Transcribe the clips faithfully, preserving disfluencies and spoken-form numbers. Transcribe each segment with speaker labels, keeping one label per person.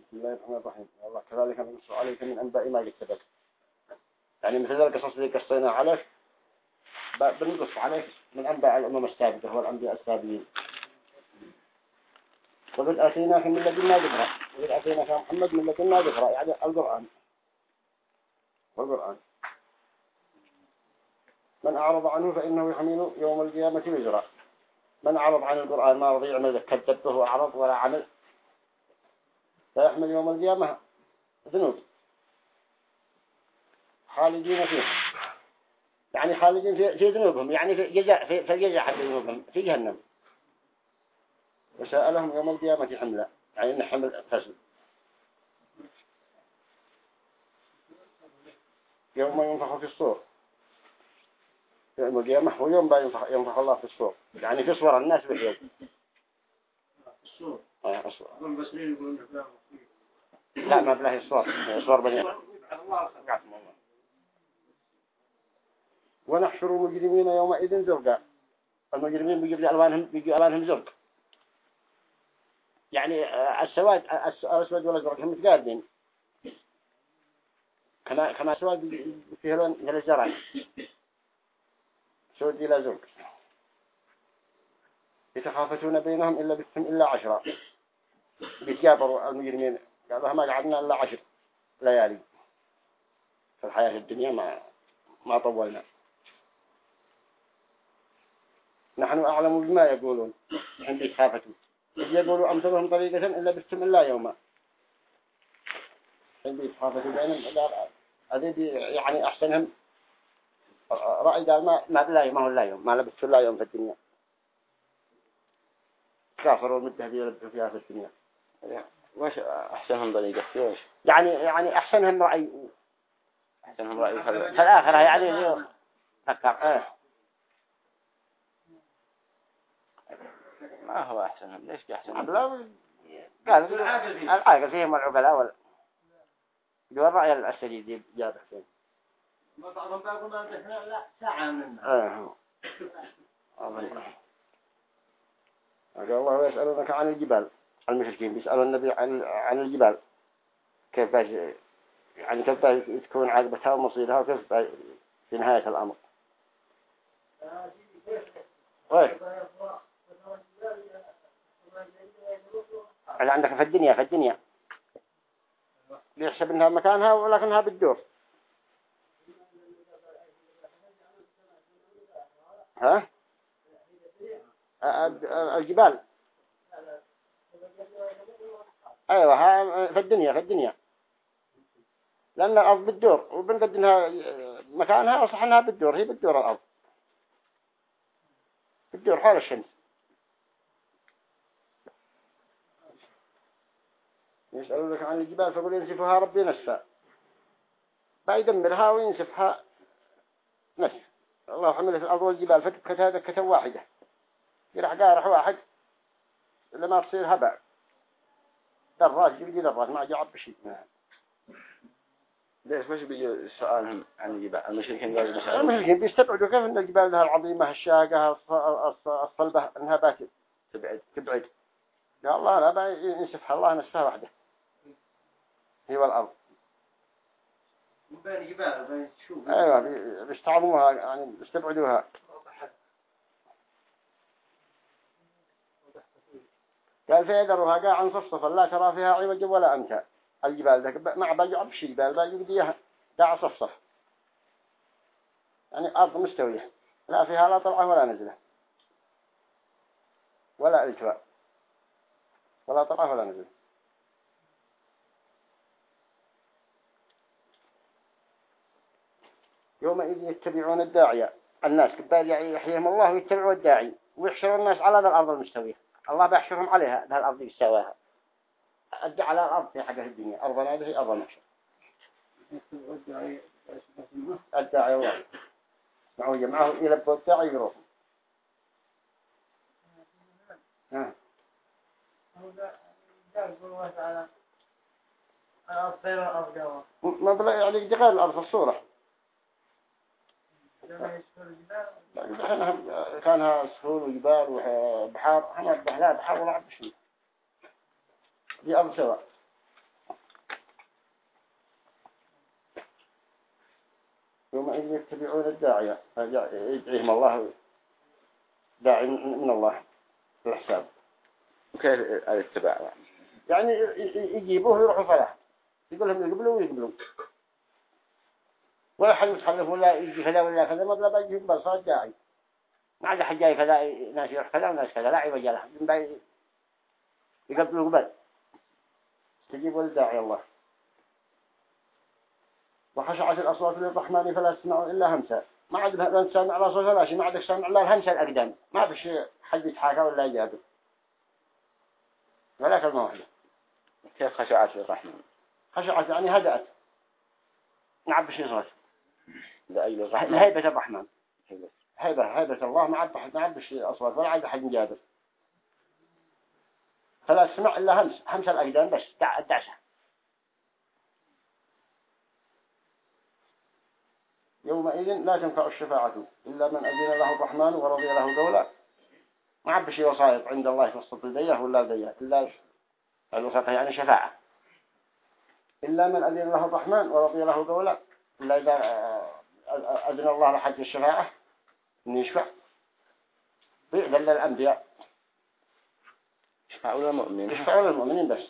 Speaker 1: بسم الله الرحمن الرحيم. الله كذلك نقص عليك من أنباء ما كتبت. يعني مثل القصص اللي قصينا عليك بنقص عليك من أنباء الأمم السابقة والأنبياء السابقين. وقد آتيناك من لدنا ذكرا. وقد آتيناك محمد من لدنا ذكرا يعني القرآن. والقرآن. من أعرض عنه فإنه يحمل يوم القيامة وزرا. من أعرض عن القرآن ما رضي يعمل كذب به وأعرض ولا عمل فيحمل يوم القيامة ذنوب خالدين فيها. يعني خالدين في, في ذنوبهم يعني في جزاء في, في جزاء حق ذنوبهم في جهنم. وسألهم يوم القيامة حملا يعني إن حمل فسد. يوم ينفخ في الصور. يوم القيامة هو يوم ينفخ, ينفخ الله في الصور يعني في صور الناس باليوم. الصور. آه الصور. لا ما بلاهي الصور. الصور بني. ونحشر المجرمين يومئذ زرقا. المجرمين بيجي ألوانهم بيجي ألوانهم زرق. يعني السواد الأسود والأزرق هم متقاربين. كما كما سواد فيه لون مثل الزرع. سود إلى زرق. يتخافتون بينهم إلا بثم إلا عشرة. بيتجابروا المجرمين قالوا ما قعدنا إلا عشر ليالي. في الحياة الدنيا ما ما طولنا. نحن أعلم بما يقولون عند يتخافتوا. يقولوا أمثلهم طريقة إلا بثم إلا يوما. عند يتخافتوا بينهم هذه يعني أحسنهم رأي قال ما ما بلا يوم ما هو لا يوم ما لبثوا لا يوم في الدنيا. كافروا المدة هذه لبثوا فيها في الدنيا.
Speaker 2: وش أحسنهم طريقة وش
Speaker 1: يعني يعني أحسنهم رأي
Speaker 2: أحسنهم رأي
Speaker 1: في الآخرة يعني فكر إيه
Speaker 2: ما هو أحسنهم ليش أحسنهم
Speaker 1: قال العاقل فيهم العقلاء ولا دول الرأي السديد جاب حسين
Speaker 3: ما بعضهم بيقولون إحنا لا ساعة مننا.
Speaker 1: إيه قال الله يسألونك عن الجبال. المشركين بيسألوا النبي عن عن الجبال كيف يعني كيف تكون عاقبتها ومصيرها وكيف في نهاية الأمر. وين اللي عندك في الدنيا في الدنيا بيحسب إنها مكانها ولكنها بتدور. ها الجبال أيوة ها في الدنيا في الدنيا لأن الأرض بتدور وبنقد إنها مكانها وصح إنها بتدور هي بتدور الأرض بتدور حول الشمس. يسألونك عن الجبال فقل ينسفها ربي نسفا فيدمرها وينسفها نسف. الله حمل في الأرض والجبال فتبكتها دكة واحدة يرح قارح واحد لما تصير هبع دراج يجي دراج ما جعب بشيء.
Speaker 2: ليش وش بيجي سؤالهم عن الجبال المشركين قالوا بيسألوا
Speaker 1: المشركين بيستبعدوا كيف أن الجبال لها العظيمة الشاقة الصلبة أنها بات
Speaker 2: تبعد
Speaker 1: تبعد. يا الله لا بقى ينسفها الله نسفها واحدة هي والأرض.
Speaker 3: بين جبال بين شوف.
Speaker 1: أيوة بيستعظموها يعني بيستبعدوها. قال فيذروها قاعا صفصفا لا ترى فيها عوجا ولا أمتا. الجبال ذاك ما بيجعب شيء جبال بيجديها قاع صفصف يعني أرض مستوية لا فيها لا طلعة ولا نزلة ولا التواء ولا طلعة ولا نزلة. يومئذ يتبعون الداعية الناس كبار يحييهم الله ويتبعوا الداعي ويحشروا الناس على الأرض المستوية. الله بيحشرهم عليها ذا الأرض يستواها أدى على الأرض في حاجة الدنيا أرضنا هذه أرض محشر. الداعي الله معه جمعه يلبوا الداعي يروح. ها ما بلا يعني دقال الأرض الصورة كانها سهول وجبال وبحار. أنا بحلا بحار ولا عبد شيء دي أرض سواء يومئذ يتبعون الداعية يدعيهم الله داعي من الله في الحساب.
Speaker 2: وكيف الاتباع
Speaker 1: يعني يجيبوه ويروحوا فلاح يقول لهم يقبلوا ويقبلوا ولا حد يتخلف ولا يجي كذا ولا كذا ما بلا بيجي بس صار داعي ما عاد حد جاي كذا ناس يروح كذا وناس كذا لا عيب جلها يقبلوا قبل تجيبوا الداعي الله. وخشعت الأصوات للرحمن فلا تسمعوا إلا همسا ما عاد لا سامع على صوت ولا شيء ما عاد سامع إلا الهمسة الأقدام ما فيش حد يتحاكى ولا يجادل ولا كلمة واحدة.
Speaker 2: كيف خشعت للرحمن؟
Speaker 1: خشعت يعني هدأت ما عاد بشي صوت
Speaker 2: لأجل الرحمن
Speaker 1: لهيبة الرحمن
Speaker 2: هيبة
Speaker 1: هيبة هيبة الله ما عاد ما عاد بشي أصوات ولا عاد حد يجادل فلا تسمع إلا همس همسة الأقدام بس دع دعسة. يومئذ لا تنفع الشفاعة إلا من أذن له الرحمن ورضي له قولا ما عاد بشي وسائط عند الله توسط الديه ولا الديه إلا الوساطة يعني شفاعة إلا من أذن له الرحمن ورضي له قولا إلا إذا أذن الله لحج الشفاعة أن يشفع بيعدل للأنبياء
Speaker 2: يشفعوا للمؤمنين
Speaker 1: يشفعوا للمؤمنين بس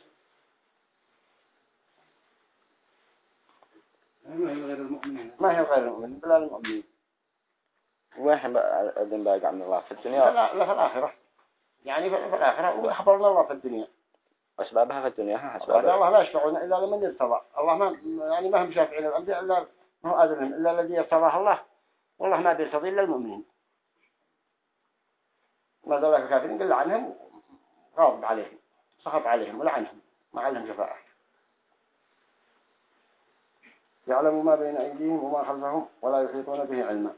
Speaker 3: ما هي غير المؤمنين
Speaker 1: ما هي غير المؤمنين بلا المؤمنين.
Speaker 2: وين أذن باقي من الله في الدنيا؟
Speaker 1: لا لا في الآخرة يعني في الآخرة وأخبرنا الله في الدنيا
Speaker 2: أسبابها في الدنيا
Speaker 1: أسبابها الله لا يشفعون إلا لمن يرتضى الله ما يعني ما هم شافعين الأنبياء إلا ما هو أذنهم إلا الذي يرتضاه الله والله ما بيرتضي إلا المؤمنين. ما ذلك الكافرين قل عنهم غاضب عليهم سخط عليهم ولعنهم ما علهم شفاعة. يعلم ما بين أيديهم وما خلفهم ولا يحيطون به علما.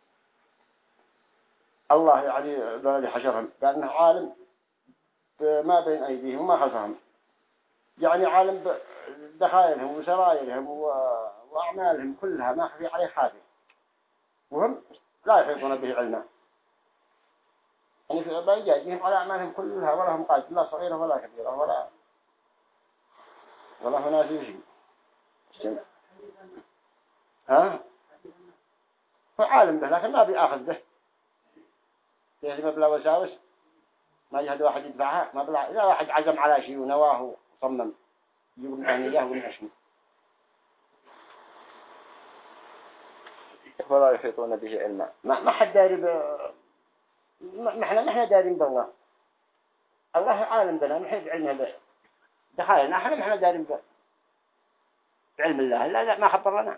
Speaker 1: الله يعني ذلك حشرهم قال إنه عالم ما بين أيديهم وما خلفهم يعني عالم بدخائلهم وسرائرهم وأعمالهم كلها ما خفي عليه خافي وهم لا يحيطون به علما يعني في بيجاجهم على أعمالهم كلها ولا هم قادر لا صغيرة ولا كبيرة ولا ولا هنا في شيء ها فعالم به لكن ما بيأخذ به يعني ما بلا وساوس ما يهد واحد يدفعها ما بلا إذا واحد عزم على شيء ونواه وصمم يقول من أهنية ومن أشمه
Speaker 2: ولا يحيطون به علما
Speaker 1: ما ما حد داري ب ما احنا ما احنا دارين بالله الله عالم بنا نحب علمه به دخلنا احنا ما احنا دارين بعلم الله لا لا ما خبر لنا.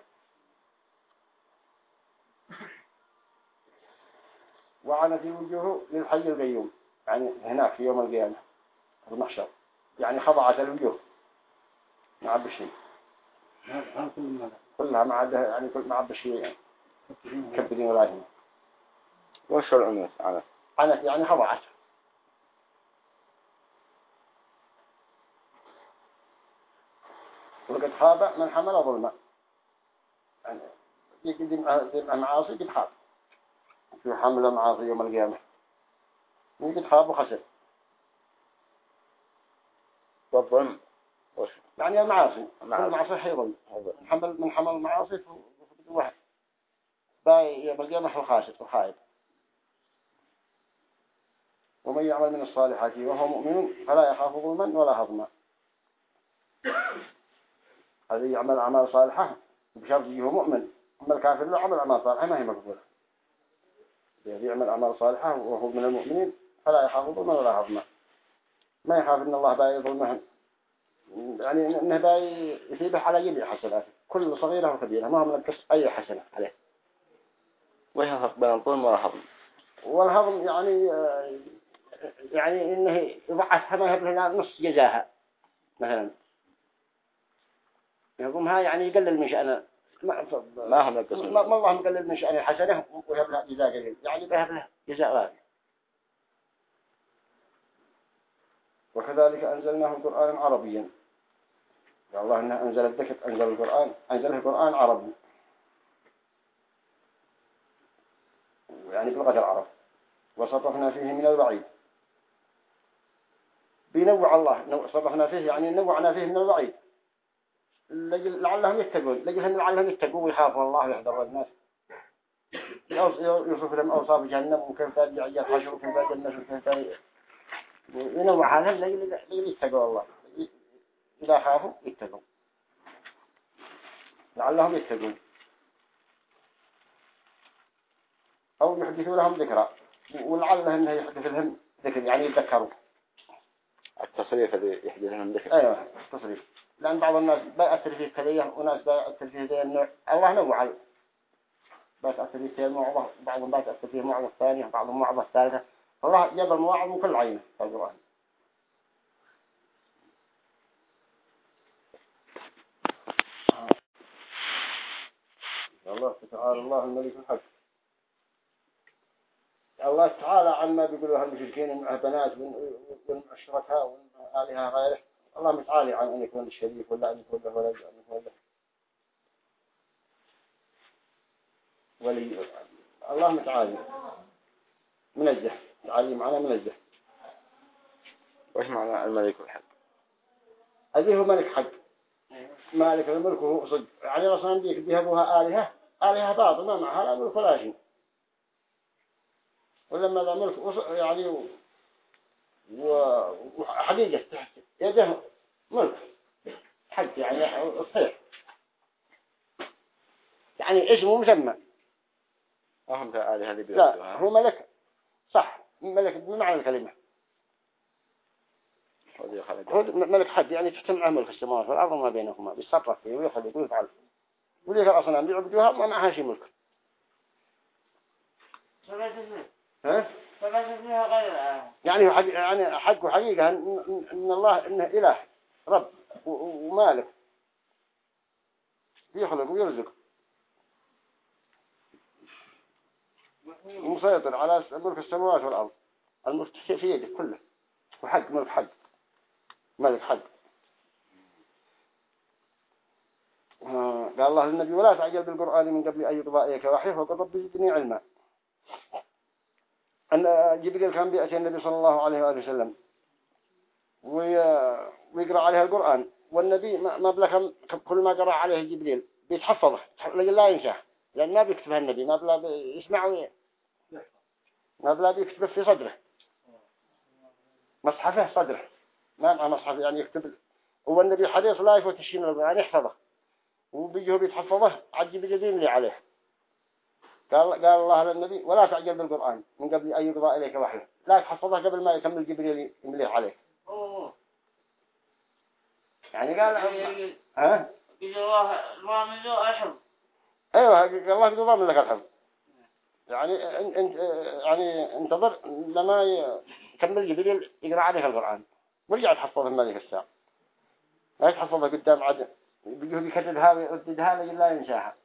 Speaker 1: وعنت الوجوه للحي القيوم يعني هناك في يوم القيامة في المحشر يعني خضعت الوجوه ما عب شيء كلها ما عاد يعني كل ما عب شيء يعني كبدين ولا هنا.
Speaker 2: وش العنف عنف
Speaker 1: عنت يعني خضعت. وقد خاب من حمل ظلما يعني يقدم معاصي قد خاب في حمل معاصي يوم القيامة قد خاب وخسر.
Speaker 2: والظلم وش
Speaker 1: يعني المعاصي
Speaker 2: المعاصي.
Speaker 1: المعاصي حيظل من حمل من حمل المعاصي واحد باي يوم القيامة الخاسر الخائب. ومن يعمل من الصالحات وهو مؤمن فلا يخاف ظلما ولا هضما. هذا يعمل أعمال صالحة بشرط هو مؤمن أما الكافر له عمل أعمال صالحة ما هي مقبولة. الذي يعمل أعمال صالحة وهو من المؤمنين فلا يخاف ظلما ولا هضما ما يخاف إن الله باي ظلمهم يعني إنه باي يثيبه على جميع حسناته كل صغيرة وكبيرة ما هم نقص أي حسنة عليه.
Speaker 2: وهي فرق بين الظلم والهضم؟
Speaker 1: والهضم يعني يعني إنه يضعفها ما يبلغ نص جزاها مثلا يقومها يعني يقلل من شأنه ما
Speaker 2: ما هم نقص
Speaker 1: ما الله مقلل من شأنه حسنه ويبلغ جزاء قليل يعني بيبلغ جزاء واحد. وكذلك أنزلناه قرآنا عربيا يا الله إنه أنزل الذكر أنزل القرآن أنزله القرآن عربي يعني بلغة العرب وصرفنا فيه من الوعيد بينوع الله صرفنا فيه يعني نوعنا فيه من الوعيد لجل لعلهم يتقون لجلهم لعلهم يتقون ويخافوا الله ويحذروا الناس يوصف لهم أوصاف جهنم وكيف يعجل حشر وكيف يجنس وكيف ينوع عنهم لجل يتقوا الله إذا خافوا يتقوا لعلهم يتقون أو يحدثوا لهم ذكرى ولعلهم يحدث لهم ذكر يعني يتذكروا
Speaker 2: التصريف اللي يحدث لهم ذكر.
Speaker 1: أيوة التصريف لأن بعض الناس بيأثر فيه كلية وناس بيأثر فيه ذي النوع الله نوع بيأثر فيه الموعظة بعضهم بيأثر فيه الموعظة الثانية بعضهم الموعظة الثالثة الله جاب المواعظ من كل عينه في القرآن. الله تعالى الله الملك الحق. الله تعالى عما بيقولوا المشركين من بنات والشركاء والآلهة غيره الله متعالي عن أن يكون الشريك ولا أن يكون له ولد أن يكون له ولي الله متعالي منزه تعالي معنا منزه.
Speaker 2: وإيش معنى الملك الحق؟
Speaker 1: هذه هو ملك حق مالك الملك هو صدق يعني رسول ديك بيهبوها آلهة آلهة باطل ما معها لا ملك ولا شيء ولما ذا ملك يعني وحقيقة تحت يده ملك حق يعني صحيح يعني اسمه مسمى
Speaker 2: أهم كآلهة اللي
Speaker 1: لا هو ملك صح ملك بمعنى الكلمة هو ملك حق يعني تجتمع ملك السماوات والأرض ما بينهما بيتصرف فيه ويخلق ويفعل وليك الأصنام بيعبدوها ما معها شيء ملك ها؟ يعني حق يعني حق حقيقة إن, إن الله إنه إله رب ومالك يخلق ويرزق ومسيطر على ملك السماوات والأرض الملك في يده كله وحق ملك حق ملك حق. قال الله للنبي ولا تعجل بالقرآن من قبل أن يقضى إليك وحيه وقل رب زدني علما. أن جبريل كان بيأتي النبي صلى الله عليه وآله وسلم ويقرأ عليه القرآن والنبي ما بلا كل ما قرأ عليه جبريل بيتحفظه لا ينساه لأن ما بيكتبها النبي ما بلا يسمعه ما بلا بيكتبه في صدره مصحفه صدره ما مع مصحف يعني يكتب هو النبي حديث لا يفوت الشيء من القرآن يحفظه وبيجيه بيتحفظه عجب جديد لي عليه. قال قال الله للنبي ولا تعجل بالقرآن من قبل أن يقضى إليك وحيه لا تحفظه قبل ما يكمل جبريل يمليه عليه. يعني قال ها
Speaker 3: يقول الله الضامن له الحفظ
Speaker 1: ايوه الله يقول ضامن لك الحفظ يعني انت يعني انتظر لما يكمل جبريل يقرأ عليه القرآن ورجع تحفظه مالك الساعة لا تحفظه قدام عد بيجيه بيكتبها ويرددها لا ينساها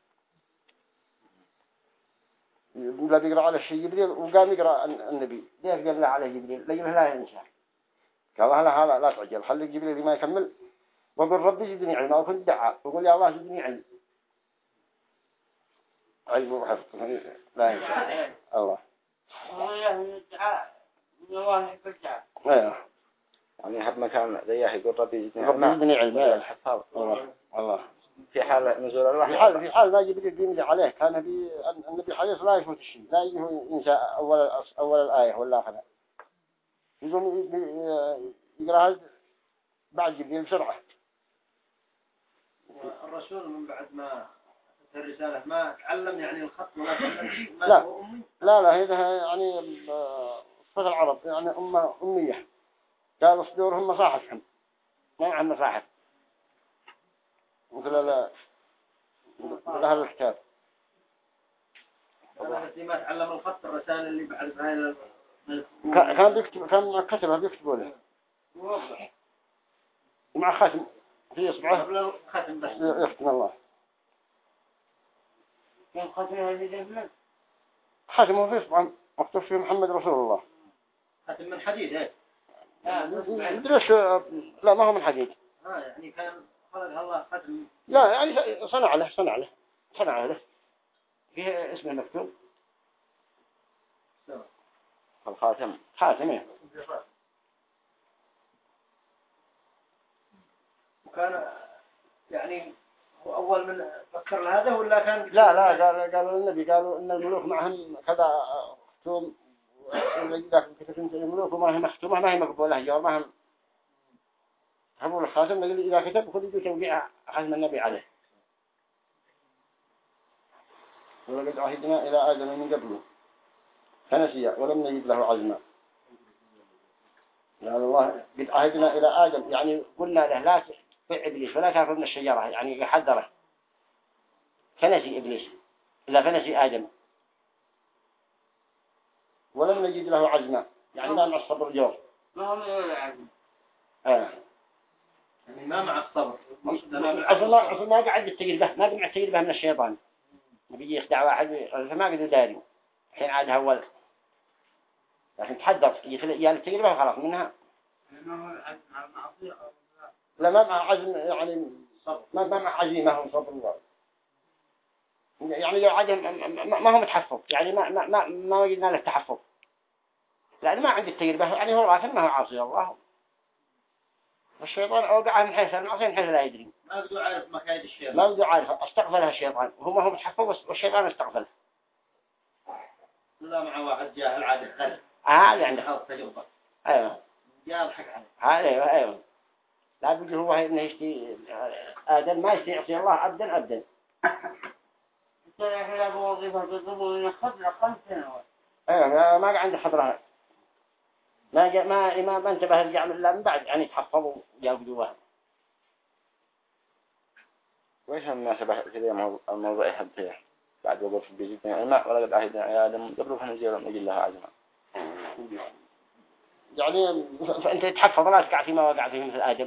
Speaker 1: لا بيقرأ على الشيء جبريل وقام يقرأ النبي ليش قال له عليه جبريل لجله لا ينسى قال الله لا لا لا تعجل خلي جبريل ما يكمل وقل ربي زدني علما وكنت دعاء وقل يا الله زدني علم علم وحفظ لا ينسى الله
Speaker 3: الله يحب الدعاء
Speaker 1: ايوه
Speaker 2: يعني يحب مكان رياح يقول ربي زدني
Speaker 1: ربي زدني علما
Speaker 2: الحفاظ
Speaker 1: الله الله
Speaker 2: في حال نزول الوحي
Speaker 1: في حال في حال ما جبريل بيملي عليه كان النبي النبي حديث لا يفوت الشيء لا ينسى أول أول الآية ولا آخرها يقوم يقرأها بعد جبريل بسرعة.
Speaker 3: الرسول من بعد ما الرسالة ما تعلم يعني الخط ولا تعلم ما
Speaker 1: لا
Speaker 3: هو أمي
Speaker 1: لا لا هذا يعني صفة العرب يعني أمة أمية قالوا صدورهم مصاحفهم ما معهم مصاحف مثل لا أهل الكتاب.
Speaker 3: أنا ما تعلم الخط الرسالة اللي بعد هاي
Speaker 1: كان بيكتب كان كتبها بيكتبوا له
Speaker 3: واضح
Speaker 1: ومع ختم في إصبعه
Speaker 3: ختم بس
Speaker 1: يختم الله
Speaker 3: كان ختمها في جنبنا
Speaker 1: ختمه في إصبعه مكتوب فيه محمد رسول الله
Speaker 3: ختم من حديد ايه
Speaker 1: مدريش لا ما هو من حديد
Speaker 3: اه يعني كان خلق الله ختم
Speaker 1: لا يعني صنع له صنع له صنع له فيه اسمه مكتوب
Speaker 2: الخاتم
Speaker 1: خاتم ايه
Speaker 3: وكان يعني هو أول من فكر هذا ولا كان
Speaker 1: لا لا قال قالوا النبي قالوا إن الملوك معهم كذا ختوم وإذا كنت الملوك وما هي مختومة ما هي مقبولة جواب ما هم حبوا الخاتم إذا كتب كل يجي توقيع ختم النبي عليه. ولقد عهدنا إلى آدم من قبله فنسي ولم نجد له عزما. قال الله قد عهدنا إلى آدم يعني قلنا له لا تطع إبليس ولا تأكل من الشجرة يعني يحذره فنسي إبليس إلا فنسي آدم ولم نجد له عزما يعني ما مع الصبر الجور
Speaker 3: ما هو من العزم
Speaker 1: آه.
Speaker 3: يعني ما مع الصبر
Speaker 1: أصلا أصلا ما قاعد التجربة ما قاعد التجربة من الشيطان بيجي يخدع واحد فما قدر داري الحين عاد أول لكن تحذر يا التجربة خلاص منها لا ما مع عزم يعني ما ما مع عزيمة هو صبر الله يعني لو عدم ما هو متحفظ يعني ما ما ما ما وجدنا له تحفظ لأن ما عندي التجربة يعني هو راسل ما هو عاصي الله والشيطان أوقع من حيث المعصية من حيث لا يدري
Speaker 3: ما بدو عارف مكايد الشيطان
Speaker 1: ما بدو عارف استقبلها الشيطان وهو ما هو متحفظ والشيطان استقبله
Speaker 3: لا مع واحد جاهل عادي خلف
Speaker 1: هذا عنده
Speaker 3: خلاص تجربة
Speaker 1: أيوه
Speaker 3: جاهل حق عليه
Speaker 1: هذا أيوه أيوه لا بيجي هو إنه يشتي آدم ما يشتي يعصي الله أبدا أبدا
Speaker 3: إحنا بوظيفة بيطلبوا من خضرة خمس سنوات.
Speaker 1: أيوة ما ما عنده خضرها ما جاء ما ما ما انتبه رجع من الله من بعد يعني تحفظوا جاءوا جواها.
Speaker 2: وإيش المناسبة كذا الموضوع يحب بعد وقف في بيجي الماء ولا قد عهدنا يا آدم قبل فنزيل ونجي لها عزما
Speaker 1: يعني فأنت تحفظ لا تقع فيما وقع فيه مثل آدم.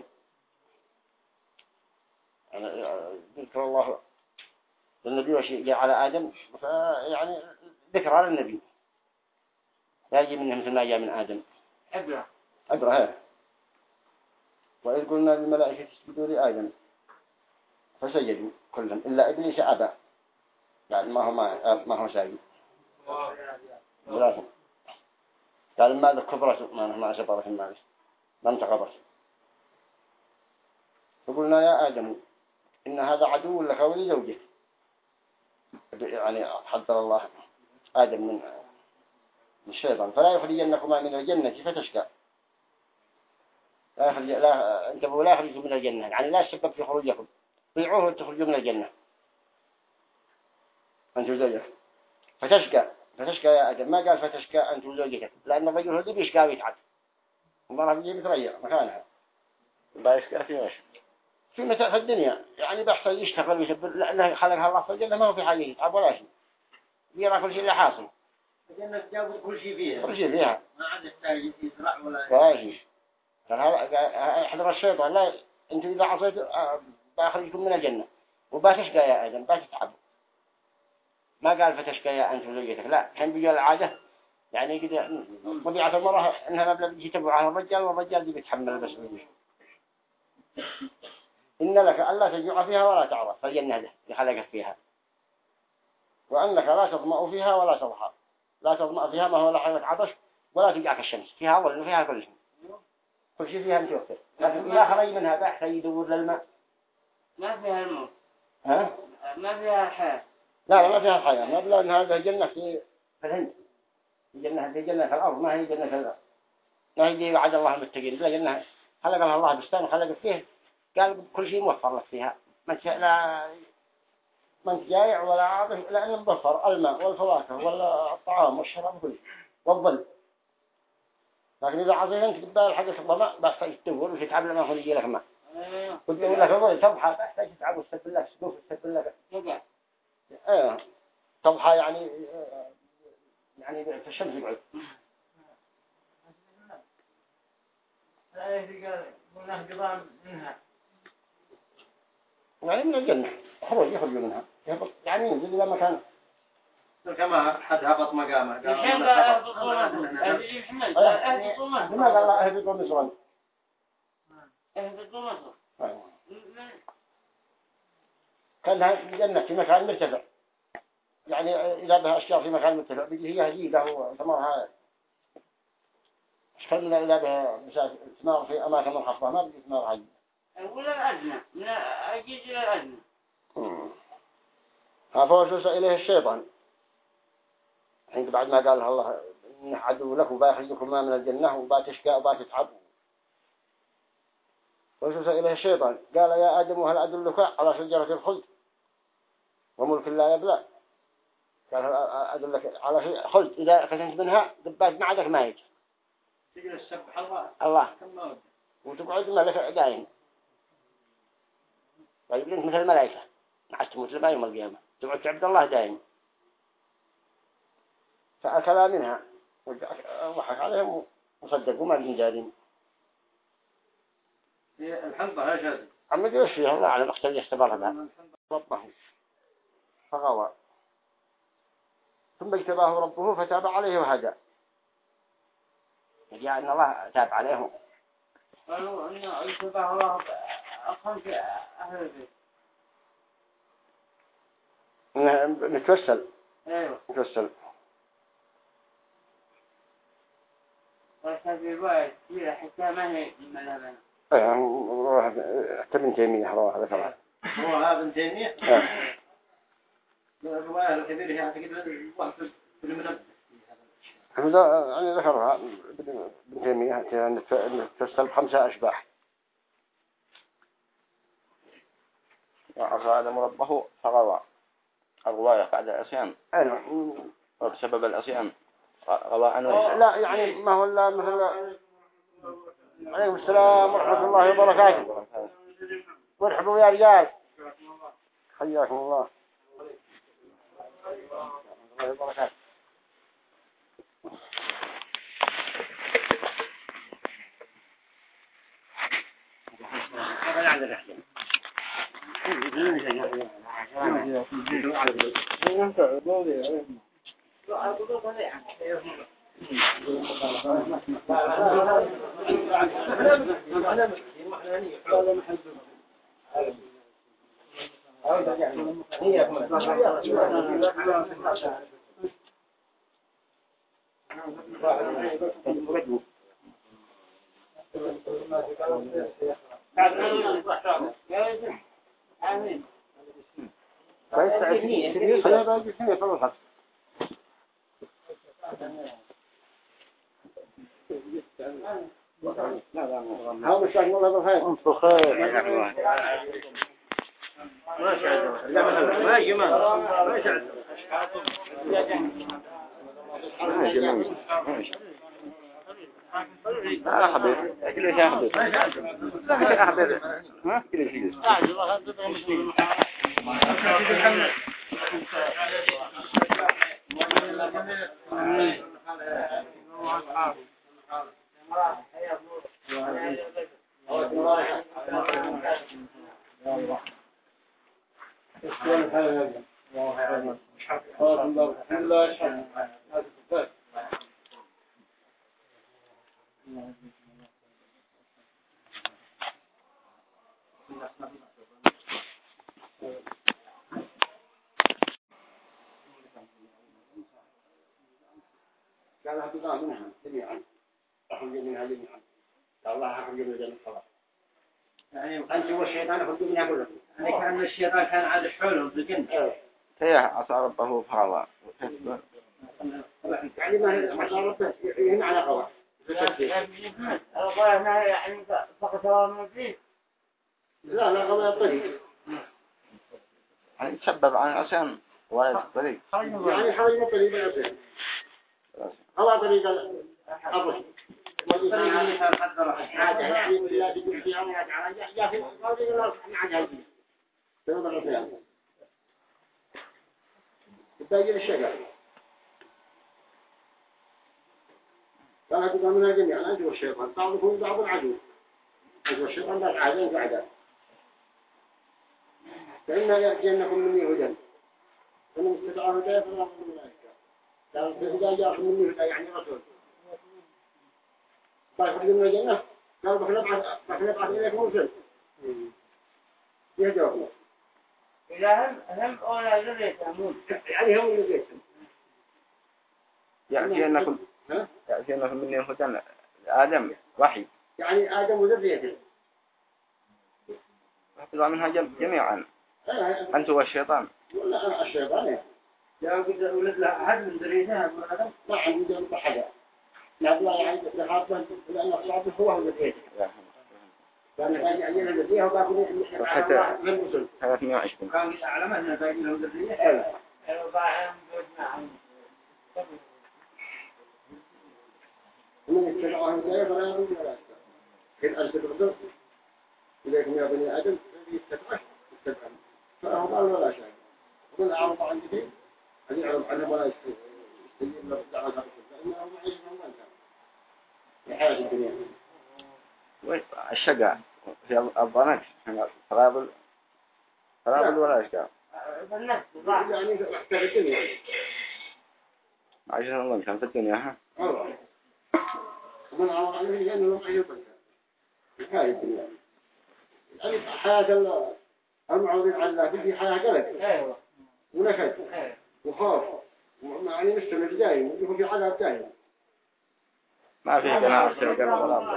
Speaker 1: يعني ذكر الله النبي وشيء جاء على آدم فيعني ذكر للنبي لا يجي منه مثل ما جاء من آدم.
Speaker 3: عبرة
Speaker 1: عبرة هذا. وإذ قلنا للملائكة اسجدوا لآدم فسجدوا كلهم إلا إبليس أبى يعني ما هو ما ما هو ساجد. ولكن قال ما ذكبرت ما ما سبرت المال ما انتقبرت. فقلنا يا آدم إن هذا عدو لك ولزوجك يعني حذر الله آدم من الشيطان فلا يخرجنكما من الجنة فتشقى. لا يخرج لا أنت لا يخرجوا من الجنة يعني لا تسبب في خروجكم طيعوه وتخرجوا من الجنة أنت وزوجك فتشقى فتشقى يا آدم ما قال فتشقى أنت وزوجك لأن الرجل هذي بيشقى ويتعب المرأة بيجي بتريح مكانها
Speaker 2: بايشقى في وش
Speaker 1: في متى في الدنيا يعني بيحصل يشتغل ويسبب لأنه خلقها الله في الجنة ما هو في حاجة يتعب ولا شيء يرى كل شيء اللي حاصل
Speaker 3: الجنة جابوا كل شيء فيها
Speaker 1: كل شيء فيها
Speaker 3: ما عاد يحتاج يزرع ولا
Speaker 1: فاشي فهذا الشيطان لا أنتوا إذا عصيتوا بأخرجكم من الجنة وباتشقى يا آدم باتتعب ما قال فتشقى يا أنت وزوجتك لا كان بيجي العادة يعني كده طبيعة المرأة إنها مبلغ بيجي تبع على الرجال والرجال دي بيتحمل المسؤولية. إن لك ألا تجوع فيها ولا تعرف فالجنة ده لخلقك فيها وأنك لا تظمأ فيها ولا تضحى لا تظمأ فيها ما هو لا حيوة عطش ولا تجعك الشمس فيها ظل فيها كل شيء كل شيء فيها متوفر لكن إذا خرج منها بحث يدور للماء
Speaker 3: ما فيها الموت
Speaker 1: ها
Speaker 3: ما فيها الحياة
Speaker 1: لا لا ما فيها الحياة ما بلا أن هذا جنة في الهند جنة في جنة في الأرض ما هي جنة في الأرض ما هي دي وعد الله المتقين لا جنة خلق لها الله بستان وخلق فيه قال كل شيء موفر لك فيها ما انت لا ما انت جايع ولا عاطف لأنه مبفر الماء والفواكه والطعام والشراب كله والظل لكن إذا عصيت أنت تبال حاجة الضماء بحتاج تدور وتتعب لما يكون يجي لك ماء قلت أقول لك أقول تضحى بحتاج تتعب وتسبب لك سقوف وتسبب لك
Speaker 3: تقع
Speaker 1: ايه تضحى يعني يعني في الشمس يقعد
Speaker 3: لا يقال ونهجبان منها
Speaker 1: يعني من الجنة خروج يخرج منها يعني ينزل إلى مكان
Speaker 3: كما حد هبط مقامه
Speaker 1: الحين لا أهبطوا لما قال الله أهبطوا مصرا
Speaker 3: أهبطوا مصر
Speaker 1: كانها الجنة في مكان مرتفع يعني إذا بها أشجار في مكان مرتفع بيجي هي هجيلة وثمرها خلنا إذا بها ثمار في أماكن منخفضة ما بيجي ثمار هجيلة
Speaker 3: ولا الأزمة من أجيز
Speaker 1: فوسوس إليه الشيطان عند بعد ما قال الله إن عدو لكم وبايخرجكم ما من الجنة وباتشقاء وباتتعب. وسوس إليه الشيطان قال يا آدم هل أدلك على شجرة الخلد وملك لا يبلى. قال هل أدلك على خلد إذا فتنت منها دبات معدك ما يجي
Speaker 3: تجلس تسبح الله
Speaker 1: الله وتقعد ملك دائم طيب انت مثل الملائكة عاد تموت لما يوم القيامة تقعد تعبد الله دائم. فأكلا منها وضحك عليهم وصدقوا ما بنجارين.
Speaker 3: الحنطة لا شاذ
Speaker 1: أما جوش فيها الله على مقتل يختبرها بها ربه فغوى ثم اجتباه ربه فتاب عليه وهدى. جاء أن الله تاب عليهم.
Speaker 4: قالوا أن اجتباه الله أخرج أهل البيت
Speaker 1: نتوسل
Speaker 4: أيوه
Speaker 1: نتوسل
Speaker 4: وكان في رواية كثيرة حتى ما هي من مذهبنا.
Speaker 1: ايه حتى ابن تيمية رواه ذكرها.
Speaker 3: هو هذا ابن تيمية الرواية الكبيرة هي أعتقد واحد في المنبه
Speaker 1: أنا ذكرها ابن تيمية أن تستلب خمسة أشباح.
Speaker 2: وعصى آدم ربه فغوى. الغواية بعد العصيان وبسبب العصيان غوى عنه.
Speaker 1: لا يعني ما هو إلا مثل عليكم السلام ورحمة الله وبركاته. مرحبا يا رجال حياكم الله الله وبركاته. هذا عند الرحلة
Speaker 4: آمين.
Speaker 1: هذا الشيء والله بالخير
Speaker 2: أنت بخير
Speaker 3: ما شاء الله ما جمال ما شاء
Speaker 2: الله لا حبيبي أكل إيش يا حبيبي لا يا حبيبي ها أكل إيش
Speaker 1: قال هتقع منها جميعا أخرج منها جميعا قال الله أخرج من الجنة خلاص
Speaker 3: يعني
Speaker 1: أنت والشيطان أخرج منها كلهم
Speaker 3: يعني كأن الشيطان كان على حوله بالجن
Speaker 2: هي عصى ربه فغوى
Speaker 1: يعني ما شاء ربه هنا على قوة
Speaker 4: الغاية ما هي يعني فقط من فيه.
Speaker 1: لا لا قوة الطريق
Speaker 2: يعني تسبب عن عصيان وايد الطريق
Speaker 1: يعني حوالي طريق العصيان الله طريق الرشد والإنسان اللي كان قدر حاجة يعني ولا بيجي فيها وراجع جاء في قوله الله سبحانه عجل سبب الرسول تبين الشجر فلا تقع منها جميعا أنت والشيطان بعضكم بعض العدو أنت والشيطان بعض عادين قعدا فإما يأتينكم مني هدى فمن استطاع هدايا فلا أقول من ذلك قال فإذا جاءكم مني هدى يعني رسول طيب خرجوا من الجنة قالوا بخنبعث بخنبعث إليكم مرسل يهدوكم
Speaker 4: إذا هم هم أولا ذرية أمون
Speaker 1: يعني هم اللي جيتهم
Speaker 2: يأتينكم يأتينكم مني هدى آدم وحي
Speaker 1: يعني آدم وذريته
Speaker 2: تحفظ منها جميعا أنت والشيطان
Speaker 1: ولا أنا الشيطان
Speaker 3: يا قلت ولد لا أحد من ذريتها ولا هذا
Speaker 1: ما عندي جنب حاجة لا الله يعني لحاطه لأن الصعب هو الذي كان يعني الذي هو باقي
Speaker 2: حتى
Speaker 1: من وصل
Speaker 2: ثلاثمائة وعشرين
Speaker 3: كان أعلم أن باقي له ذرية
Speaker 1: من يتبعهم لا فلا يضل ولا يستطيع إن أنت تقدر إليكم يا بني آدم يتبعه يتبعه فهو ضال ولا شيء ومن أعرض عن ذكري أن يعرض عنه ولا يستجيب له بالدعوة فإنه معيش من ذلك لحياة الدنيا
Speaker 2: الشقاء في الضنك فراضل فراضل ولا أشقاء
Speaker 1: يعني محتاج الدنيا
Speaker 2: عشان الله كان في الدنيا ها
Speaker 1: الله ومن أعرض عنه لأنه معيش لحياة الدنيا يعني حياة المعروضين عن الله في حياة قلق ونكد وخوف يعني مستمر دائم ويكون في عذاب دائم
Speaker 2: ما في جماعة الشركة ولا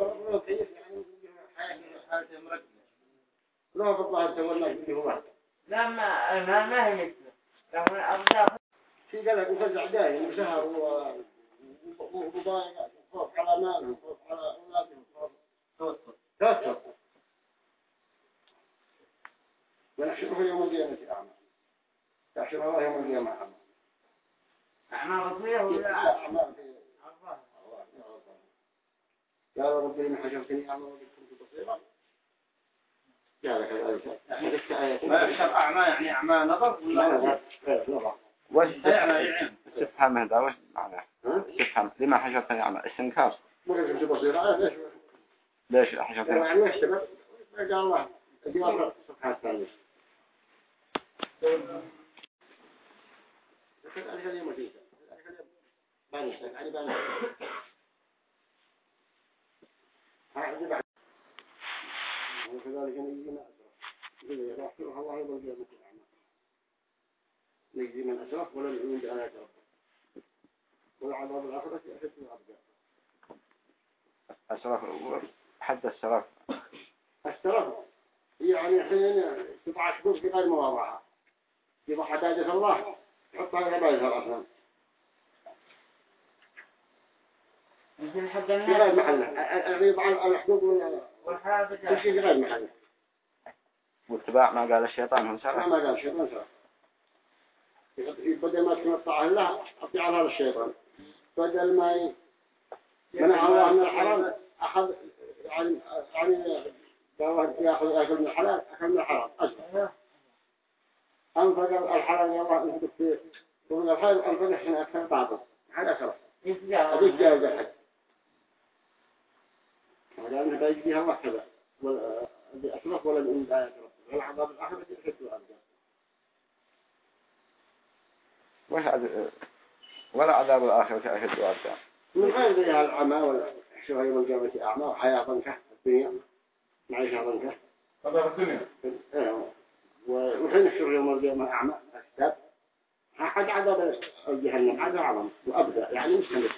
Speaker 1: لا بالله تولى فيه هو
Speaker 4: لا ما أنا ما هي مثل لكن أرجع
Speaker 1: في قلق وفزع دائم وسهر وضايق وخوف على ماله وخوف على أولاده وخوف توتر ونحشره يوم القيامة أعمى يحشر الله يوم القيامة أعمى
Speaker 4: أعمى بصير ولا
Speaker 1: أعمى يا رب إن حشرتني أعمى وكنت بصيرا يا لك الآية
Speaker 3: ما يحشر أعمى يعني أعمى نظر ولا
Speaker 1: نظر
Speaker 2: وش استفهام هذا وش معناه استفهام لما حشرتني أعمى استنكار
Speaker 1: ما كنت بصيرا ليش
Speaker 2: ليش حشرتني
Speaker 1: يعني ليش سبب قال الله الجواب سبحانه الثاني لكن أنا هذه مجيدة بانشتك يعني بانشتك هذا بعد وكذلك نجزي من أسرف إذا يرحمها الله يبقى القيامة الأعمى نجزي من أسرف ولا نعود بآيات ربه والعذاب الآخرة أشد الأبداء
Speaker 2: أسرف حد السرف
Speaker 1: السرف يعني حين تبع شكوك في غير مواضعها يبقى حداجة الله حطها إلى بايزها أصلا
Speaker 4: مثل حد
Speaker 1: في
Speaker 4: الناس
Speaker 1: غير محله يضع الحدود
Speaker 4: والحافظ
Speaker 1: كل شيء في غير محله
Speaker 2: واتباع ما قال الشيطان هم سرف
Speaker 1: ما قال الشيطان سرف بدل ما تمطع الله أطيع على الشيطان بدل ما منع الله من الحرام أخذ يعني يعني قال يأخذ يأكل من الحلال أكل من الحرام أجل أنفق الحلال يا الله أنفق في ومن الحلال أنفق إحنا أكثر بعضه هذا سرف هذا يتجاوز الحد هذا أنه بيجيها الله كذا والأسرف ولا الأم بآيات ربه والعذاب الآخر يشد الأبدان
Speaker 2: وش عذاب ولا عذاب الآخرة أشد وأبدان
Speaker 1: من غير ذي العمى والحشرة يوم القيامة أعمى وحياة ضنكة الدنيا معيشة ضنكة
Speaker 3: هذا الدنيا
Speaker 1: وحين الشر يوم القيامة أعمى أكتاب حد عذاب الجهنم عذاب عظم وأبدأ يعني مستمر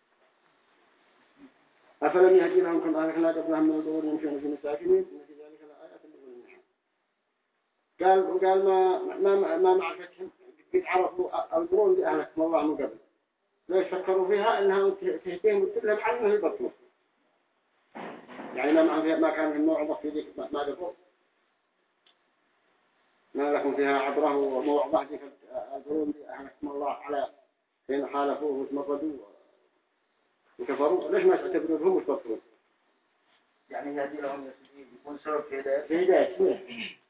Speaker 1: أفلم يهدي لهم كما أهلكنا قبلهم من القرون يمشون في مساكنهم إن في ذلك لآيات لأولي النهى قال وقال ما ما ما معرفتهم قد عرفوا القرون اللي أهلكهم الله من قبل ليش فكروا فيها إنها تهديهم وتلهم عنه يبطلوا يعني ما ما كان في الموعظة في ذيك ما قبل ما لكم فيها عبرة وموعظة ذيك القرون اللي أهلكهم الله على حين خالفوه وتمردوا وكفروا ليش ما تعتبرونهم وتبطلون
Speaker 3: يعني هذه لهم يكون سبب في هداية
Speaker 1: في هداية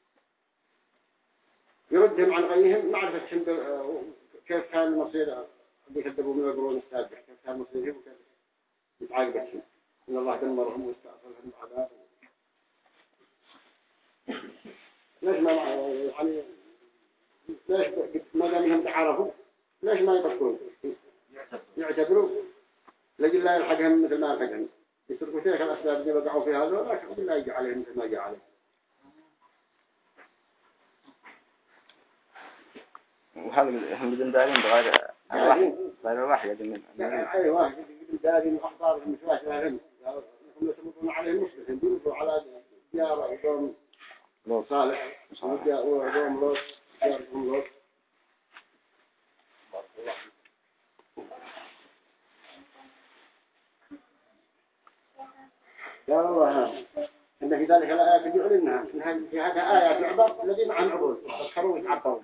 Speaker 1: يردهم عن غيرهم معرفتهم كيف كان المصير اللي كذبوا من القرون السابقة كيف كان مصيرهم وكيف يتعاقبتهم إن الله دمرهم واستأصلهم العذاب ليش ما يعني ليش ما دامهم تعرفوا ليش ما يبطلون يعتبروا لكن لا يلحقهم مثل ما يلحقهم يتركوا تلك الأسباب اللي وقعوا فيها هذول لكن لا يجي عليهم مثل ما جاء عليهم
Speaker 2: وهذا هم بدون دارين بغير الوحي غير الوحي يدين
Speaker 1: أي واحد بدون دارين وأخبار المتواجهة لهم هم يتمرون عليهم مصلحين بيمروا على ديار وقوم جاء وعدهم لوط جاءهم لوط يا الله إن في ذلك الآيات يدل إنها إنها في هذا آيات العبر الذي معهم عبور تذكروا يتعبروا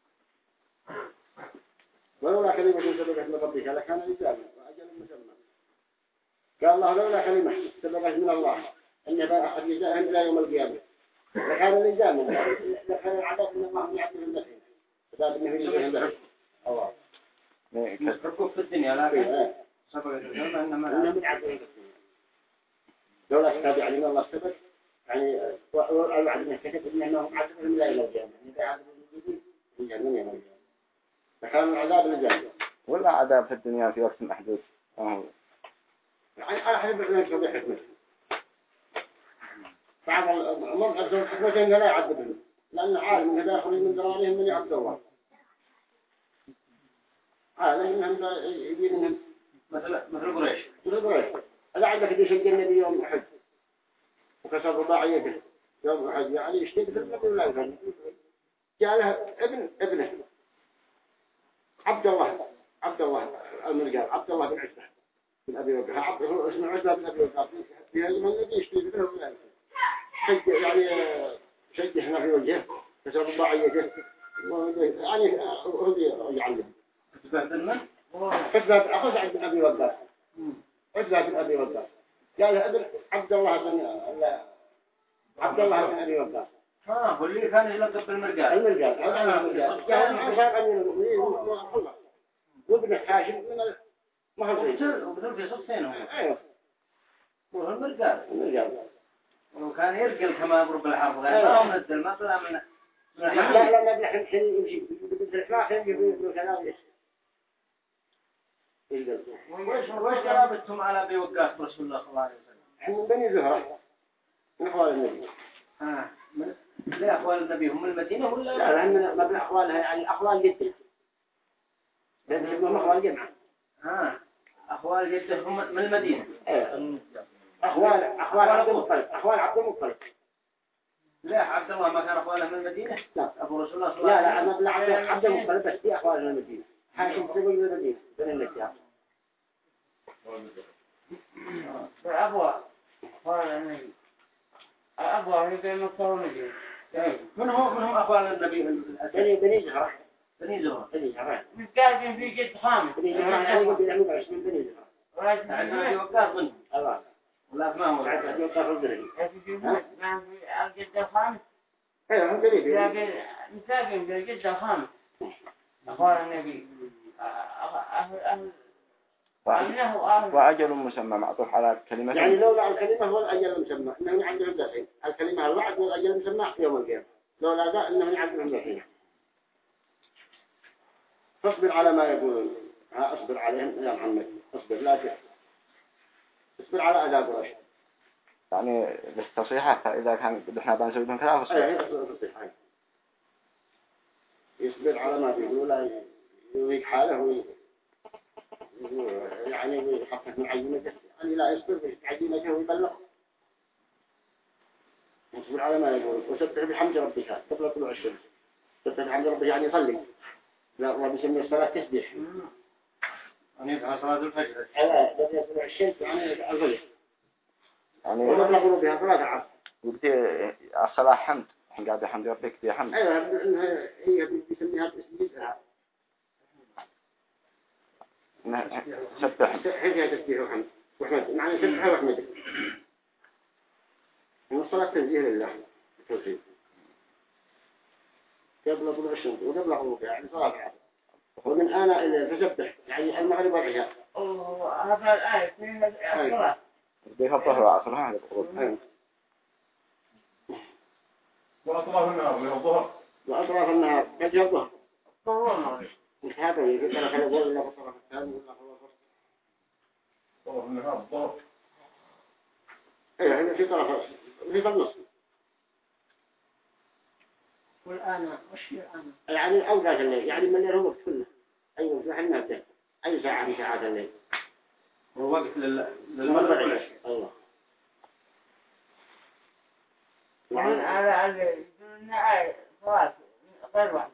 Speaker 1: ولولا كلمة سبقت من ربك لكان لزاما وأجل مسمى قال الله لولا كلمة سبقت من الله أن لا أحد يجاءهم إلى يوم القيامة لكان لزاما لكان العذاب من الله يعذب المسيح فذلك إنه يجيهم له الله
Speaker 3: يشتركوا في الدنيا لكن سبقت الجنة إنما
Speaker 1: يعذبون لولا كتاب يعني الله سبق يعني الوعد من كتب إنه عذبهم لا يوم القيامة يعني بيعذبوا الجديد في الجنة يوم القيامة فكان العذاب للجنة
Speaker 2: ولا عذاب في الدنيا في وقت محدود أهو
Speaker 1: يعني على حسب الإنسان بحكمة بعض المرض أكثر حكمة إنه لا يعذبهم لأن عالم إنه داخل من ضرارهم من يعبد الله عالم إنهم يجين إنهم
Speaker 3: مثل مثل قريش
Speaker 1: مثل قريش هذا عندك ديش الجنة بيوم أحد وكسر رباعيته يوم أحد يعني يشتيك في النبي ولا يفهم جاء له ابن ابنه عبد الله عبد الله المرجال عبد الله بن عزة بن أبي وقاص عبد هو اسمه عزة بن أبي وقاص في هذا الذي يشتري به ولا شجع يعني شجعنا في وجهه كسر رباعيته يعني هو يعلم
Speaker 3: تبعت لنا
Speaker 1: عزة أخذ عبد بن أبي وقاص عزة بن أبي وقاص قال ابن عبد الله بن عبد الله بن أبي وقاص
Speaker 3: ها هو اللي كان يلقب بالمرجال
Speaker 1: المرجال هذا المرجال كان أصاب أمير المؤمنين الله وابن حاشم من المهرجين
Speaker 3: وبدل في صفين هو
Speaker 1: أيوه
Speaker 3: هو المرجال
Speaker 1: المرجال
Speaker 3: وكان يرجل كما يضرب الحرب غير ما هو منزل ما طلع من
Speaker 1: لا لا لا ابن حين يمشي بالإخلاق يمشي بالكلام يسجل
Speaker 3: وش وش قرابتهم على أبي وقاص رسول الله صلى الله عليه وسلم
Speaker 1: هم من بني زهرة من أخوال النبي
Speaker 3: ها من لا أخوال النبي هم المدينة ولا
Speaker 1: لا لا من ما بالأخوالها يعني أخوال جدة لأن هم أخوال جمعة
Speaker 3: ها أخوال جدة هم من المدينة
Speaker 1: أيوه أخوال أخوال عبد المطلب أخوال عبد المطلب
Speaker 3: لا عبد الله ما كان أخواله من المدينة
Speaker 1: لا
Speaker 3: أبو رسول الله صلى الله
Speaker 1: لا
Speaker 3: عليه
Speaker 1: لا
Speaker 3: وسلم
Speaker 1: ما بالعبد عبد المطلب بس في أخوال من المدينة حاشم سبيل المدينة بني النجار
Speaker 4: أبوه قال النبي أبوه يقول مصر النبي
Speaker 3: من هو من هم أخوال النبي
Speaker 1: بني بني زهرة
Speaker 3: بني زهرة
Speaker 1: بني زهرة
Speaker 4: متقابل في جد خامس
Speaker 1: بني زهرة يعني يقول بيعمل عش من بني زهرة
Speaker 3: يعني أبي وقاص منهم
Speaker 1: الله
Speaker 3: ولا ما هو
Speaker 1: بعد أبي وقاص الدري
Speaker 4: في الجد الخامس
Speaker 1: أيوه هم بني
Speaker 4: متقابل في الجد الخامس أخوال النبي أهل أهل
Speaker 2: وأجل مسمى معطوف على كلمة
Speaker 1: يعني لولا الكلمة هو الأجل المسمى إنه عندهم ذلك الكلمة الوعد والأجل المسمى يوم القيامة لولا ذا إنه عندهم ذلك فاصبر على ما يقولون ها أصبر عليهم يا محمد أصبر لا تحزن اصبر على أداء قريش
Speaker 2: يعني للتصحيحة فإذا كان إحنا بنسوي لهم كلام
Speaker 1: أي هي تصحيح يصبر على ما يقولون لا يويك حاله وي يعني ويحقق من عينته يعني لا يصبر عينته ويبلغ يصبر على ما يقول وسبح بحمد ربك قبل طلوع الشمس سبح بحمد ربك يعني يصلي لا الله بيسمي الصلاة تسبح
Speaker 3: أن يفعل صلاة الفجر
Speaker 1: لا قبل طلوع الشمس يعني الفجر
Speaker 2: يعني
Speaker 1: ونبلغ بها صلاة العصر
Speaker 2: وبدي الصلاة حمد حين قاعد حمد ربك دي حمد
Speaker 1: أيوة إنها هي بيسميها باسم جزءها
Speaker 2: سبح
Speaker 1: حيث تسبيح وحمد وحمد معنى سبح وحمد إن الصلاة تنزيه لله توحيد قبل طلوع الشمس وقبل غروبها يعني صلاة العصر ومن آناء الليل فسبح يعني المغرب والعشاء
Speaker 4: هذا الآية من الصلاة
Speaker 2: بديها الظهر والعصر هذا الغروب
Speaker 5: وأطراف النهار من الظهر
Speaker 1: وأطراف النهار فجر الظهر
Speaker 4: طولنا
Speaker 1: مش هذا يقول لك أنا أقول لك الطرف الثاني ولا هو
Speaker 5: أطراف النهار الظهر
Speaker 1: إيه هنا في طرف في النص
Speaker 4: والآن وش الآن
Speaker 1: يعني أوقات الليل يعني من الليل هو وقت كله أي وقت احنا نبدأ أي ساعة في ساعات الليل
Speaker 3: هو وقت لل
Speaker 1: للمغرب الله
Speaker 4: وعن على على يقولون خلاص غير واحد.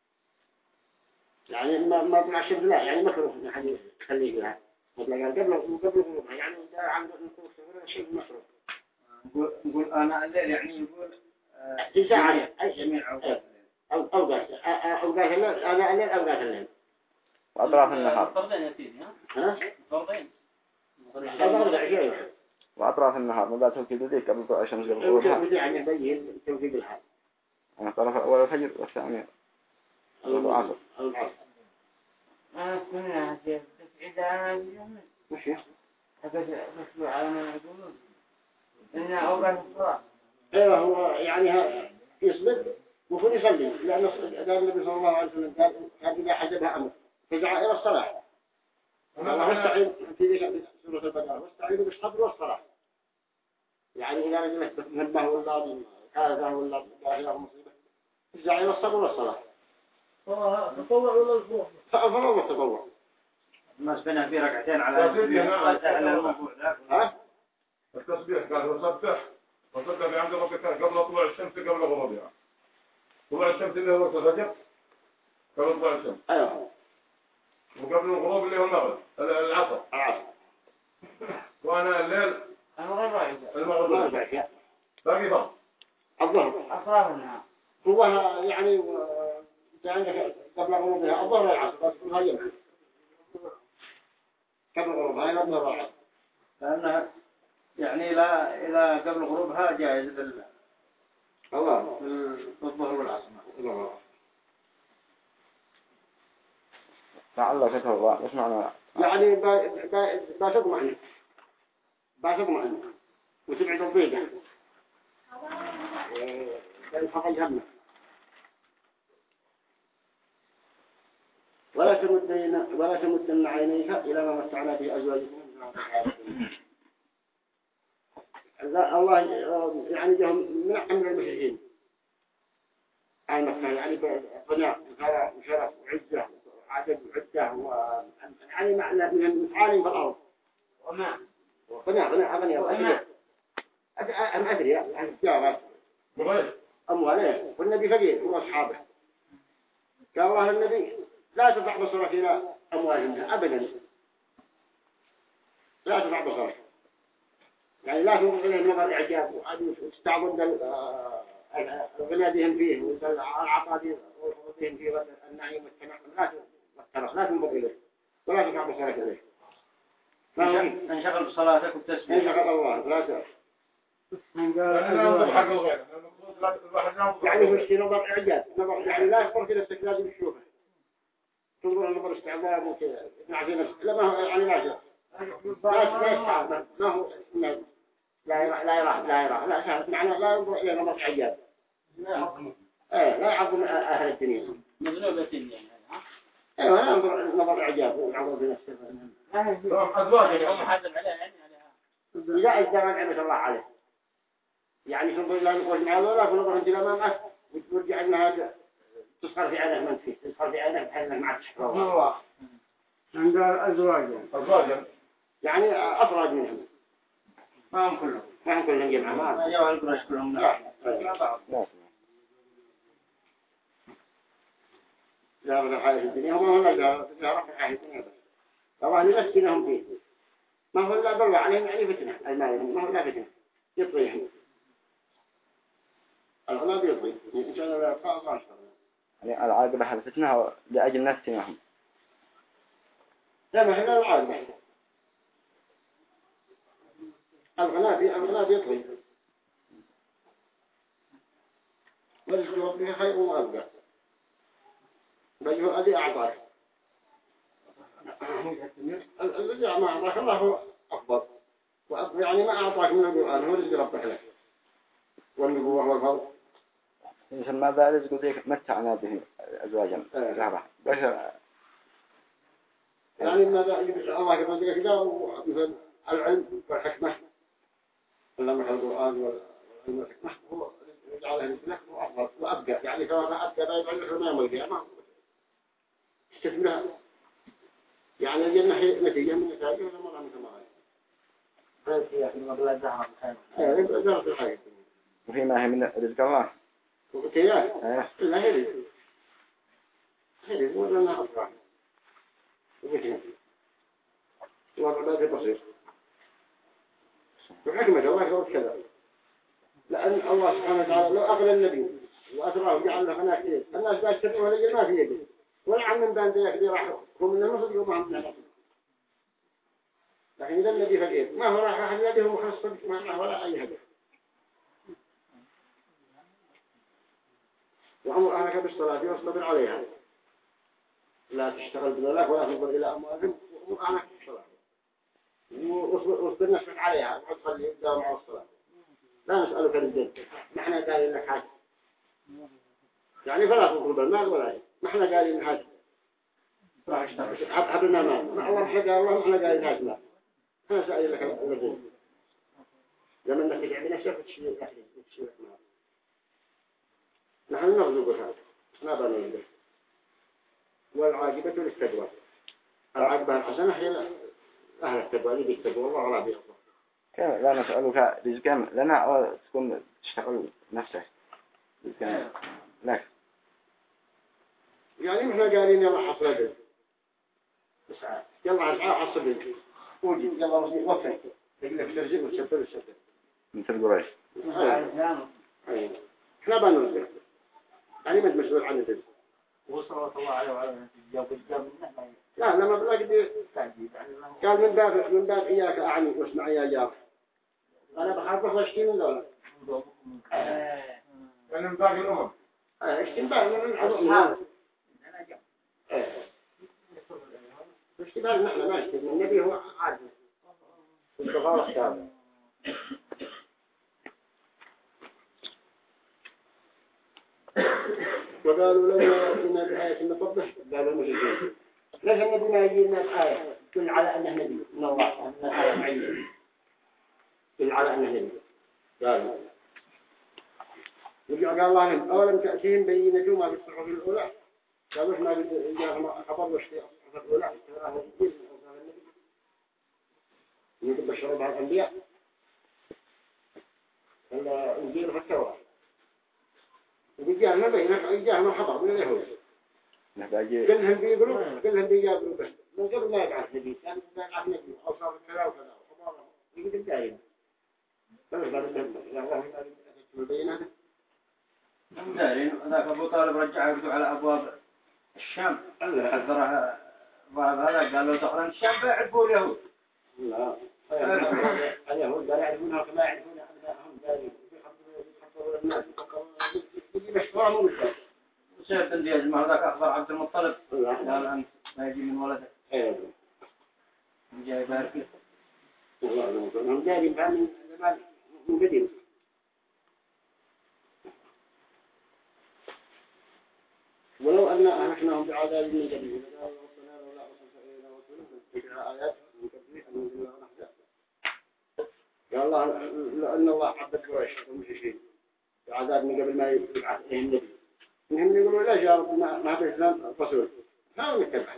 Speaker 1: يعني ما ما طلع الشمس لا يعني مكروه إن حد يخليه فيها قبل قبل قبل غروبها يعني ده عن نقول شيء مكروه.
Speaker 3: نقول نقول أنا الليل يعني يقول
Speaker 1: في ساعة
Speaker 3: جميع أوقات
Speaker 1: أو أوقات أوقات الليل أنا الليل أوقات الليل.
Speaker 2: وأطراف النهار.
Speaker 3: فرضين يا سيدي ها؟ فرضين.
Speaker 2: وأطراف النهار ما بعد توكيد ذيك قبل طلوع الشمس قبل غروبها.
Speaker 1: ودي عن يبين توكيد الحال.
Speaker 2: أنا طرف أول الفجر والثاني العصر.
Speaker 1: العصر.
Speaker 4: أنا كنا هذه تسعيدها اليوم.
Speaker 1: ماشي.
Speaker 4: هذا تسلو على ما يقولون. إن أوقات الصلاة.
Speaker 1: أيوة هو يعني ها يصبر وفي يصلي لأن النبي صلى الله عليه وسلم قال إذا حجبها أمر فجع إلى الصلاة. الله واستعين في سورة البقرة واستعينوا بالصبر والصلاة. يعني إذا رجلت نبه ولا كذا ولا جاهله مصيبة فجع إلى الصبر والصلاة.
Speaker 5: تطوع ولا الفوق؟
Speaker 1: فأفضل والتطوع.
Speaker 3: ما سبنا في ركعتين على الموضوع ده.
Speaker 1: ها؟
Speaker 5: التسبيح قال وسبح وسبح بعمد ربك قبل طلوع الشمس قبل غروبها. طلوع الشمس اللي هو الفجر قبل طلوع الشمس.
Speaker 1: أيوه.
Speaker 5: وقبل الغروب اللي هو المغرب العصر.
Speaker 1: العصر.
Speaker 5: وأنا الليل
Speaker 4: المغرب.
Speaker 5: المغرب.
Speaker 1: باقي
Speaker 5: فرق.
Speaker 1: الظهر.
Speaker 4: أطراف النهار.
Speaker 1: هو يعني إذا عندك قبل غروبها الظهر والعصر بس كلها يمع. قبل غروبها إلى الظهر والعصر.
Speaker 3: لأنها يعني لا إلى قبل غروبها جائز بال
Speaker 1: الله
Speaker 3: بالظهر والعصر.
Speaker 1: الله.
Speaker 2: تعالى شكر الله إيش معنى؟
Speaker 1: يعني بتطمئن بتطمئن وتبعد الضيقة وينحط الهم ولا تمدن ولا تمدن عينيك إلى ما متعنا به أزواجكم الله يعني جهم من أمر المشركين عن مكة يعني بناء وشرف وشرف وعزة عدد وعدة و يعني معنى من المتعالي في الأرض
Speaker 4: وما.
Speaker 1: بناء بناء أغنياء وأثرياء أم أثرياء يعني التجارة أمواله والنبي فقير وأصحابه قال الله النبي لا ترفع بصرك إلى أموالهم أبدا لا ترفع بصرك يعني لا تنظر إليه نظر إعجاب وتستعظم غنادهم فيه والعطاء وفضلهم فيه والنعيم والتنعم لا تنظر لا تنظر إليه ولا ترفع بصرك إليه
Speaker 3: انشغل بصلاتك وبتسبيح
Speaker 1: انشغل الله لا تنظر يعني هو الشيء نظر إعجاب نظر يعني لا يخبر كده استكلال بشوفه تنظر نظر استعباب وكذا نعطي نفسك لا ما هو يعني لا جاء ما هو لا يرى لا يرى لا يرى لا شاهد معنى لا ينظر إلى نظر إعجاب ايه لا يعظم أهل الدنيا
Speaker 3: مذنوبة يعني
Speaker 1: ايوه لا ينظر نظر إعجاب ويعظم بنفسه
Speaker 3: أزواج هم حاسب عليها يعني عليها
Speaker 1: لا إزدمان نعمة الله عليه يعني تنظر إلى نقول معه ولا تنظر أنت الأمامك وترجع أنها تصغر في عينه من فيه تصغر في عينه بحيث أنك ما عاد تشكر الله
Speaker 4: عند الأزواج
Speaker 5: أزواجا
Speaker 1: يعني أفراد منهم
Speaker 3: ما هم كلهم
Speaker 1: ما هم كلهم جمعة
Speaker 3: ما جوا القرش كلهم لا
Speaker 1: لا بد الحياة في الدنيا وما هو لا لا رفع الحياة في الدنيا بس الله نفسنهم فيه ما هو لا بلوى عليهم يعني فتنة المال ما هو لا فتنة يطيهم الغلاب يطي إن شاء الله لا الله
Speaker 2: يعني العاقبة حدثتنا لأجل نفسهم
Speaker 1: لا ما هي لا العاقبة الغلاب الغلاب يطي ورزق ربك خير وأبقى بل هو الذي أعطاك الذي ما أعطاك الله هو أفضل وأفضل يعني ما أعطاك من القرآن هو رزق ربك لك والنبوة والفضل
Speaker 2: يسمى ذا رزق ذيك متعنا به أزواجا ذهبا بشر
Speaker 1: يعني ماذا الله يرزقك كذا ومثل العلم والحكمة اللهم حفظ القرآن والعلم والحكمة هو يجعله لك وأفضل وأبقى يعني كما أبقى لا يبعد ما يموت يعني ما استثمرها يعني الجنة نتيجة من نتائجه ولا مرة من ثمارها
Speaker 3: هي في المبلغ ذهب
Speaker 1: ايه ذهب الحياة
Speaker 2: وفيما هي من رزق الله
Speaker 1: وقتياه لا هذي هذي مو لنا أفراد وقتنا والعبادة بصير وحكمة الله يقول كذا لأن الله سبحانه وتعالى لو أغلى النبي وأسراه جعل له قناة كثير الناس بقى تتبعوا لي ما في يدي ولا عم من بان ذيك دي راح هم من النصر يوم عم نعرف لكن إذا النبي فقير ما هو راح أحد يده مخصص ما هو ولا أي هدف وأمر أهلك بالصلاة واصطبر عليها لا تشتغل بذلك ولا تنظر إلى أموالهم وأمر أهلك بالصلاة واصبر نفسك عليها وتخلي يبدأ مع الصلاة لا نسألك الجد نحن قال لك حاجة يعني فلا تطلب المال ولا شيء نحن قال لك حاجة حبنا مال ما الله حق الله نحن قال لك حاجة لا أنا سأل لك الرجل لما انك تعمل شيء تشيل تشيل مال نحن نرزق هذا ما بنرزق والعاقبة للتقوى العاقبة الحسنة هي أهل التقوى اللي بيتقوا الله ولا بيخطئ
Speaker 2: كم لا نسألك رزقا لنا أو تكون تشتغل نفسك رزقا لك
Speaker 1: يعني إحنا قالين يلا حصل لك بس يلا عشاء حصل لك وجد يلا وفر تقول لك ترزق وتشفر وتشفر
Speaker 2: مثل قريش
Speaker 1: إحنا بنرزق يعني ما مسؤول عن الرزق
Speaker 4: وصلى الله عليه وعلى الجاب
Speaker 1: لا لما بلاقي دي قال من باب من باب إياك أعني واسمع يا جار أنا بخاف أشتي من دولة
Speaker 5: أنا من باقي الأمم
Speaker 1: أشتي من باب من أصحاب أشتي باب نحن ما أشتي من النبي هو عادي الصغار اختار وقالوا لما يأتينا بآية نطبح قالوا المشركين ليش النبي ما يجينا بآية تدل على أنه نبي من الله أن الآية معينة تدل على أنه نبي قالوا يرجع قال الله لهم أولم تأتيهم بينة ما في الصحف الأولى قالوا إحنا جاءهم خبر وشتي الصحف الأولى تراه الجيل من أوصال النبي يجب الشرب على الأنبياء الإنجيل في التوراة وجاءنا بينه جاءنا خبر من اليهود كلهم بيقولوا كلهم بيقولوا بس من قبل ما يبعث نبي كان يبعث نبي أوصاف كذا وكذا وخبره يقول دايم بس بعد ذلك يا الله ما يتكلم بيننا
Speaker 3: دارين ذاك أبو طالب رجع يرجع على أبواب الشام حذرها بعض هذا قال له دخلنا الشام بيعرفوا اليهود
Speaker 1: لا اليهود قالوا يعرفونها كما يعرفون أبنائهم دارين يخبروا الناس يجي مشروع مو مشروع
Speaker 3: وسير تندي يا جماعة ذاك أخبر عبد المطلب قال أنت ما يجي من ولده
Speaker 1: ايه
Speaker 3: جاي بارك له
Speaker 1: والله هم دارين فهم زمان من قديم ولو أن أهلكناهم بعذاب من قبل قالوا ربنا لولا أرسلت إلينا رسولا فنتبع آياتك من قبل أن ننزل ونخزى قال الله لأن الله حبت قريش والمشركين بعذاب من قبل ما يبعث إليهم النبي إنهم يقولوا لا يا رب ما ما بالإسلام الرسول ما نتبع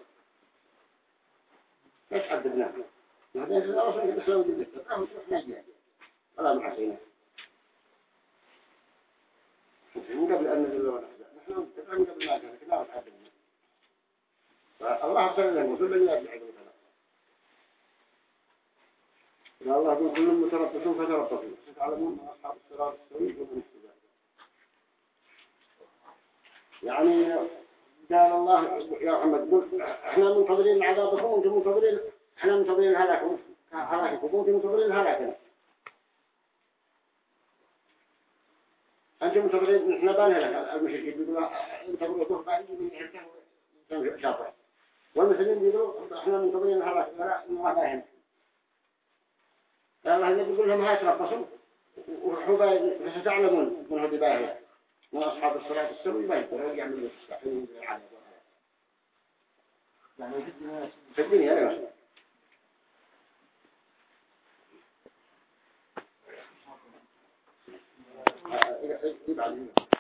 Speaker 1: ليش عذبناه ما هذا الرسول قد أسلموا بالذكر فهم إحنا جاء ولا محسينا من قبل أن ننزل ونخزى نحن نتبع من قبل ما كان كنا نتعذبنا فالله أرسل لنا الرسول لن يرجع إلى مثلا إن الله يقول كل متربصون فتربصوا ستعلمون من أصحاب الصراط السوي ومن السجاد يعني قال الله يا محمد قل احنا منتظرين عذابكم وانتم منتظرين احنا منتظرين هلاكم هلاككم وانتم منتظرين هلاكنا انتم منتظرين احنا بانهلك المشركين بيقولوا انتظروا تربع من يهلكه شاطئ والمسلمين بيقولوا احنا منتظرين هلاك لا ان الله باهن الله يقول لهم هاي تربصوا وحبا فستعلمون من هو بباهن من أصحاب الصلاة السوي ما يقدرون يعملوا يستحيلون بالعالم يعني في الدنيا أيوة يبعد